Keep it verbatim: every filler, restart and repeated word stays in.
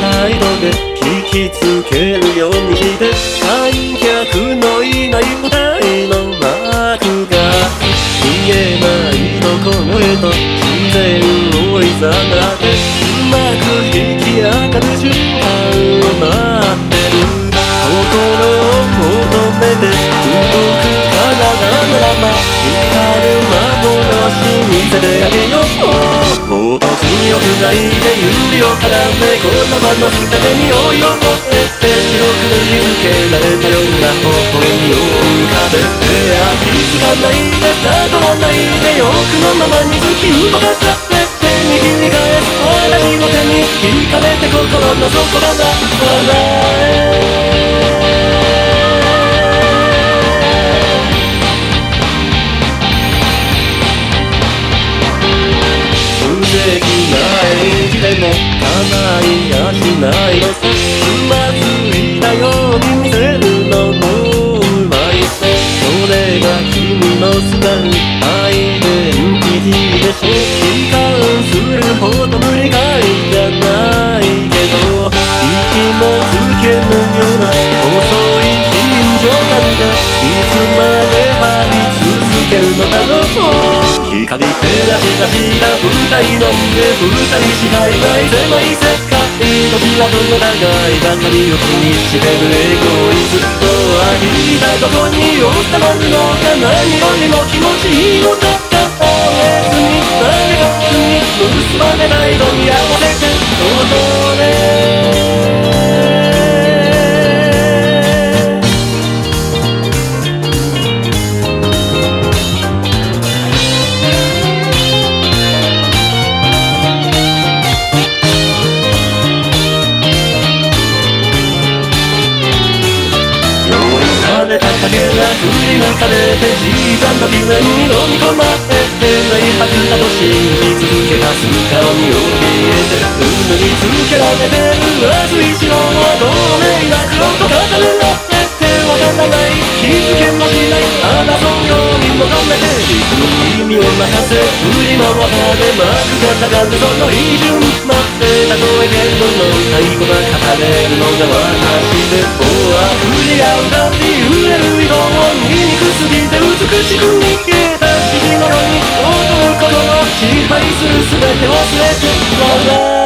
態度で引きつけるようにして観客のいない舞台の幕が見えないどこのへと自然をいざなってうまく引き上がる瞬間を待ってる心を求めて動く体ならば光る幻見せてあげようもっと強くないで指を絡め言葉の下で匂いを持ってって白く塗りつけられたような微笑みを浮かべて気づかないで悟らないで欲のままに突き動かされて握り返す私の手に引かれて心の底から離れできないでも叶いやしないのさつまずいたように見せるのもうまいそれが君の素顔アイデンティティでしょ悲観するほど無理がいじゃないけど息もつけぬような細い緊張感がいつまで張り続けるのだろう光照らし出した舞台の上二人しかいない狭い世界どちらとの互いばかりを気にしてるエゴイストは一体どこに収まるのか何よりも気持ちいいのだった別に誰が別に結ばれないのに合わせて踊れ風が振り抜かれて時間の夢に飲み込まれてないはずだと信じ続けた素顔に怯えて胸につけられてる明日一郎は透明な黒と語るなってわからない気づけもしない争うように求めて自分に耳を任せ振り回され幕が下がるその一瞬待ってた声でどの最後が語れるのが私でもう溢れ合うだって揺れる色を醜すぎて美しく逃げた指示のように踊ることの支配する全て忘れて笑